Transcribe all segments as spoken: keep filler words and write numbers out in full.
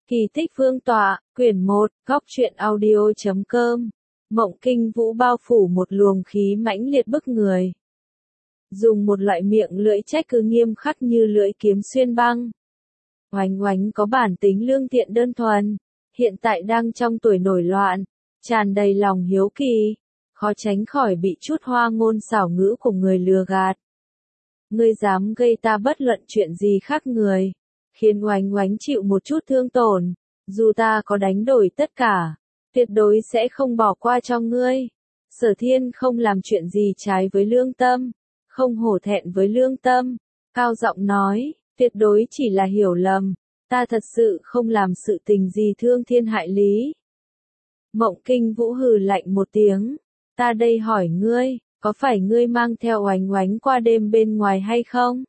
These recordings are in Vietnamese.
Kỳ tích vương tọa, quyển một, góc truyện audio chấm com. Mộng Kinh Vũ bao phủ một luồng khí mãnh liệt bức người. Dùng một loại miệng lưỡi trách cứ nghiêm khắc như lưỡi kiếm xuyên băng. Oánh Oánh có bản tính lương thiện đơn thuần, hiện tại đang trong tuổi nổi loạn, tràn đầy lòng hiếu kỳ, khó tránh khỏi bị chút hoa ngôn xảo ngữ của người lừa gạt. Ngươi dám gây ta bất luận chuyện gì khác người, khiến Oánh Oánh chịu một chút thương tổn, dù ta có đánh đổi tất cả, tuyệt đối sẽ không bỏ qua cho ngươi. Sở Thiên không làm chuyện gì trái với lương tâm, không hổ thẹn với lương tâm, cao giọng nói, tuyệt đối chỉ là hiểu lầm, ta thật sự không làm sự tình gì thương thiên hại lý. Mộng Kinh Vũ hừ lạnh một tiếng, ta đây hỏi ngươi, có phải ngươi mang theo Oánh Oánh qua đêm bên ngoài hay không?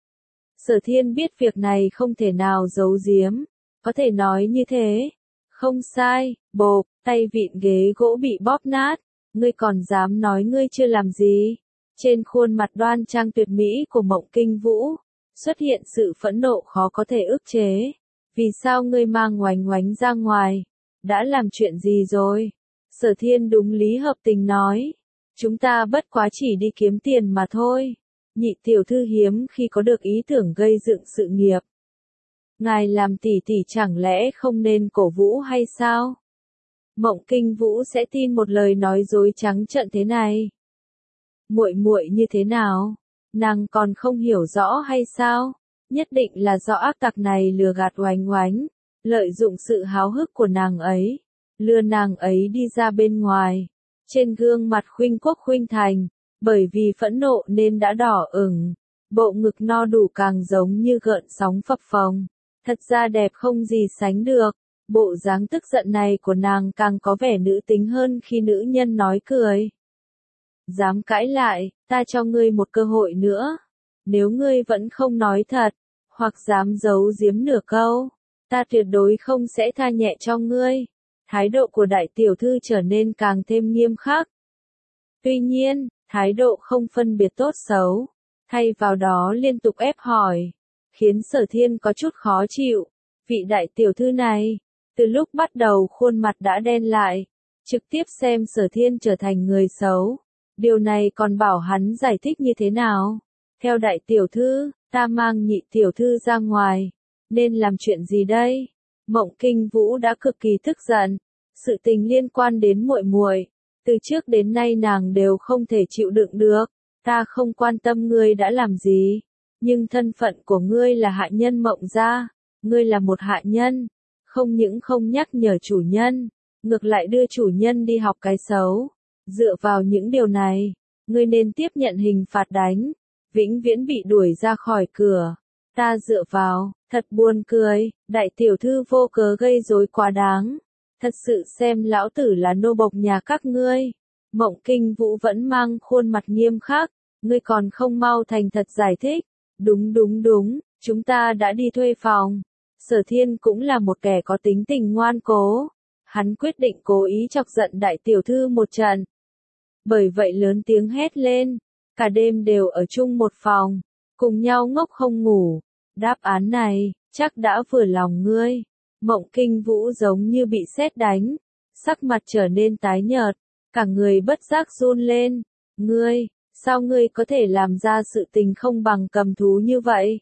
Sở Thiên biết việc này không thể nào giấu giếm, có thể nói như thế. Không sai, bộp, tay vịn ghế gỗ bị bóp nát, ngươi còn dám nói ngươi chưa làm gì? Trên khuôn mặt đoan trang tuyệt mỹ của Mộng Kinh Vũ, xuất hiện sự phẫn nộ khó có thể ức chế. Vì sao ngươi mang Oánh Oánh ra ngoài? Đã làm chuyện gì rồi? Sở Thiên đúng lý hợp tình nói, chúng ta bất quá chỉ đi kiếm tiền mà thôi. Nhị tiểu thư hiếm khi có được ý tưởng gây dựng sự nghiệp. Ngài làm tỷ tỷ chẳng lẽ không nên cổ vũ hay sao? Mộng Kinh Vũ sẽ tin một lời nói dối trắng trợn thế này? Muội muội như thế nào? Nàng còn không hiểu rõ hay sao? Nhất định là do ác tặc này lừa gạt Oánh Oánh, lợi dụng sự háo hức của nàng ấy, lừa nàng ấy đi ra bên ngoài. Trên gương mặt Khuynh Quốc Khuynh Thành, bởi vì phẫn nộ nên đã đỏ ửng, bộ ngực no đủ càng giống như gợn sóng phập phồng, thật ra đẹp không gì sánh được. Bộ dáng tức giận này của nàng càng có vẻ nữ tính hơn khi nữ nhân nói cười. Dám cãi lại, ta cho ngươi một cơ hội nữa. Nếu ngươi vẫn không nói thật, hoặc dám giấu giếm nửa câu, ta tuyệt đối không sẽ tha nhẹ cho ngươi. Thái độ của đại tiểu thư trở nên càng thêm nghiêm khắc. Tuy nhiên, thái độ không phân biệt tốt xấu, thay vào đó liên tục ép hỏi, khiến Sở Thiên có chút khó chịu. Vị đại tiểu thư này, từ lúc bắt đầu khuôn mặt đã đen lại, trực tiếp xem Sở Thiên trở thành người xấu. Điều này còn bảo hắn giải thích như thế nào? Theo đại tiểu thư, ta mang nhị tiểu thư ra ngoài, nên làm chuyện gì đây? Mộng Kinh Vũ đã cực kỳ tức giận, sự tình liên quan đến muội muội, từ trước đến nay nàng đều không thể chịu đựng được. Ta không quan tâm ngươi đã làm gì, nhưng thân phận của ngươi là hạ nhân Mộng gia, ngươi là một hạ nhân, không những không nhắc nhở chủ nhân, ngược lại đưa chủ nhân đi học cái xấu. Dựa vào những điều này, ngươi nên tiếp nhận hình phạt đánh, vĩnh viễn bị đuổi ra khỏi cửa. Ta dựa vào, thật buồn cười, đại tiểu thư vô cớ gây rối quá đáng. Thật sự xem lão tử là nô bộc nhà các ngươi. Mộng Kinh Vũ vẫn mang khuôn mặt nghiêm khắc, ngươi còn không mau thành thật giải thích. Đúng đúng đúng, chúng ta đã đi thuê phòng. Sở Thiên cũng là một kẻ có tính tình ngoan cố. Hắn quyết định cố ý chọc giận đại tiểu thư một trận. Bởi vậy lớn tiếng hét lên, cả đêm đều ở chung một phòng, cùng nhau ngốc không ngủ. Đáp án này, chắc đã vừa lòng ngươi. Mộng Kinh Vũ giống như bị sét đánh, sắc mặt trở nên tái nhợt, cả người bất giác run lên. Ngươi, sao ngươi có thể làm ra sự tình không bằng cầm thú như vậy?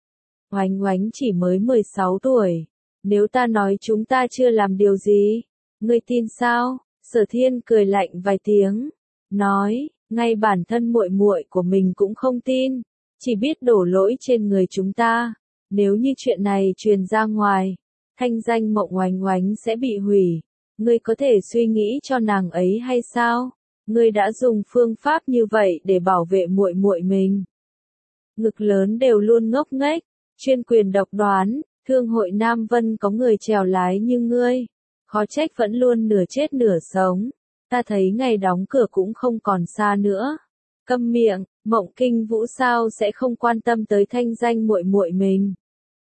Oánh Oánh chỉ mới mười sáu tuổi, nếu ta nói chúng ta chưa làm điều gì, ngươi tin sao? Sở Thiên cười lạnh vài tiếng, nói, ngay bản thân muội muội của mình cũng không tin, chỉ biết đổ lỗi trên người chúng ta. Nếu như chuyện này truyền ra ngoài, thanh danh Mộng Oánh Oánh sẽ bị hủy. Ngươi có thể suy nghĩ cho nàng ấy hay sao? Ngươi đã dùng phương pháp như vậy để bảo vệ muội muội mình. Ngực lớn đều luôn ngốc nghếch, chuyên quyền độc đoán, thương hội Nam Vân có người trèo lái như ngươi, khó trách vẫn luôn nửa chết nửa sống. Ta thấy ngày đóng cửa cũng không còn xa nữa. Câm miệng, Mộng Kinh Vũ sao sẽ không quan tâm tới thanh danh muội muội mình?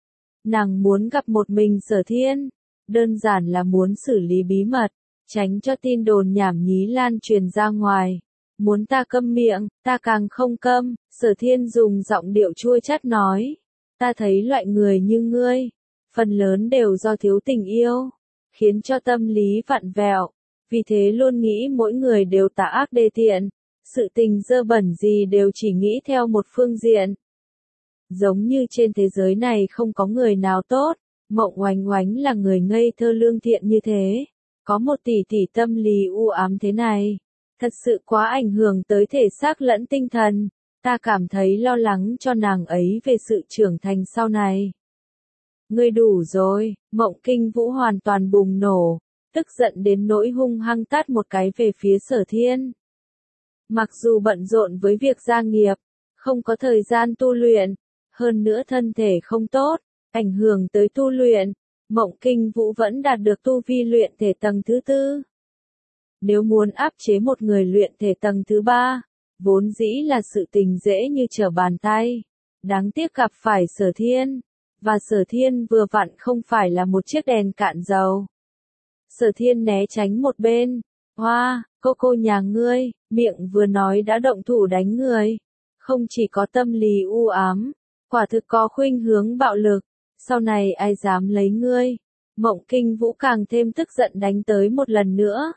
Nàng muốn gặp một mình Sở Thiên, đơn giản là muốn xử lý bí mật, tránh cho tin đồn nhảm nhí lan truyền ra ngoài. Muốn ta câm miệng, ta càng không câm. Sở Thiên dùng giọng điệu chua chát nói, ta thấy loại người như ngươi, phần lớn đều do thiếu tình yêu, khiến cho tâm lý vặn vẹo, vì thế luôn nghĩ mỗi người đều tà ác đê tiện, sự tình dơ bẩn gì đều chỉ nghĩ theo một phương diện. Giống như trên thế giới này không có người nào tốt, Mộng Oánh Oánh là người ngây thơ lương thiện như thế, có một tỷ tỷ tâm lý u ám thế này, thật sự quá ảnh hưởng tới thể xác lẫn tinh thần, ta cảm thấy lo lắng cho nàng ấy về sự trưởng thành sau này. Ngươi đủ rồi, Mộng Kinh Vũ hoàn toàn bùng nổ, tức giận đến nỗi hung hăng tát một cái về phía Sở Thiên. Mặc dù bận rộn với việc gia nghiệp, không có thời gian tu luyện, hơn nữa thân thể không tốt, ảnh hưởng tới tu luyện, Mộng Kinh Vũ vẫn đạt được tu vi luyện thể tầng thứ tư. Nếu muốn áp chế một người luyện thể tầng thứ ba, vốn dĩ là sự tình dễ như trở bàn tay. Đáng tiếc gặp phải Sở Thiên, và Sở Thiên vừa vặn không phải là một chiếc đèn cạn dầu. Sở Thiên né tránh một bên, hoa, cô cô nhà ngươi, miệng vừa nói đã động thủ đánh người. Không chỉ có tâm lý u ám, quả thực có khuynh hướng bạo lực, sau này ai dám lấy ngươi. Mộng Kinh Vũ càng thêm tức giận đánh tới một lần nữa.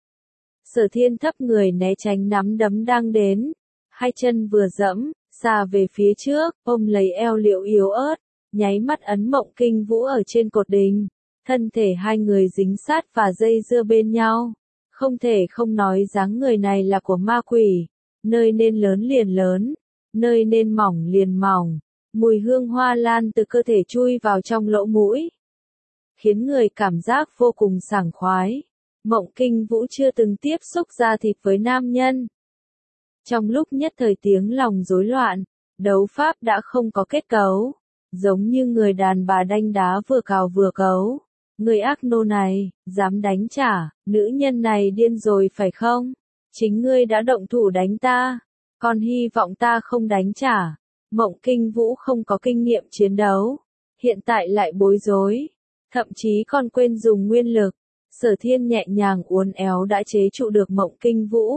Sở Thiên thấp người né tránh nắm đấm đang đến, hai chân vừa dẫm, xà về phía trước, ôm lấy eo Liễu yếu ớt, nháy mắt ấn Mộng Kinh Vũ ở trên cột đình, thân thể hai người dính sát và dây dưa bên nhau, không thể không nói dáng người này là của ma quỷ, nơi nên lớn liền lớn, nơi nên mỏng liền mỏng, mùi hương hoa lan từ cơ thể chui vào trong lỗ mũi, khiến người cảm giác vô cùng sảng khoái. Mộng Kinh Vũ chưa từng tiếp xúc da thịt với nam nhân. Trong lúc nhất thời tiếng lòng rối loạn, đấu pháp đã không có kết cấu, giống như người đàn bà đanh đá vừa cào vừa cấu. Người ác nô này, dám đánh trả, nữ nhân này điên rồi phải không? Chính ngươi đã động thủ đánh ta, còn hy vọng ta không đánh trả. Mộng Kinh Vũ không có kinh nghiệm chiến đấu, hiện tại lại bối rối, thậm chí còn quên dùng nguyên lực. Sở Thiên nhẹ nhàng uốn éo đã chế trụ được Mộng Kinh Vũ.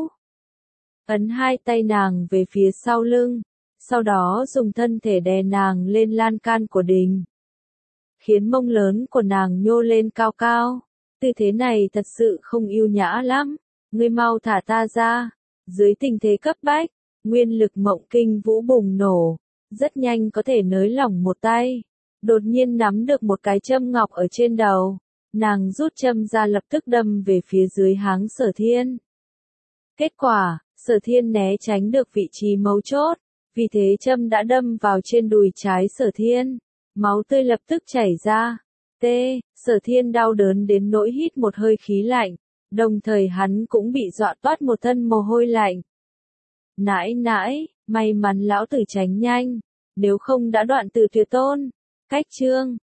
Ấn hai tay nàng về phía sau lưng, sau đó dùng thân thể đè nàng lên lan can của đình. Khiến mông lớn của nàng nhô lên cao cao. Tư thế này thật sự không yêu nhã lắm. Ngươi mau thả ta ra. Dưới tình thế cấp bách, nguyên lực Mộng Kinh Vũ bùng nổ. Rất nhanh có thể nới lỏng một tay. Đột nhiên nắm được một cái châm ngọc ở trên đầu. Nàng rút châm ra lập tức đâm về phía dưới háng Sở Thiên. Kết quả, Sở Thiên né tránh được vị trí mấu chốt, vì thế châm đã đâm vào trên đùi trái Sở Thiên. Máu tươi lập tức chảy ra. T. Sở Thiên đau đớn đến nỗi hít một hơi khí lạnh, đồng thời hắn cũng bị dọa toát một thân mồ hôi lạnh. Nãi nãi, may mắn lão tử tránh nhanh, nếu không đã đoạn tử tuyệt tôn. Cách chương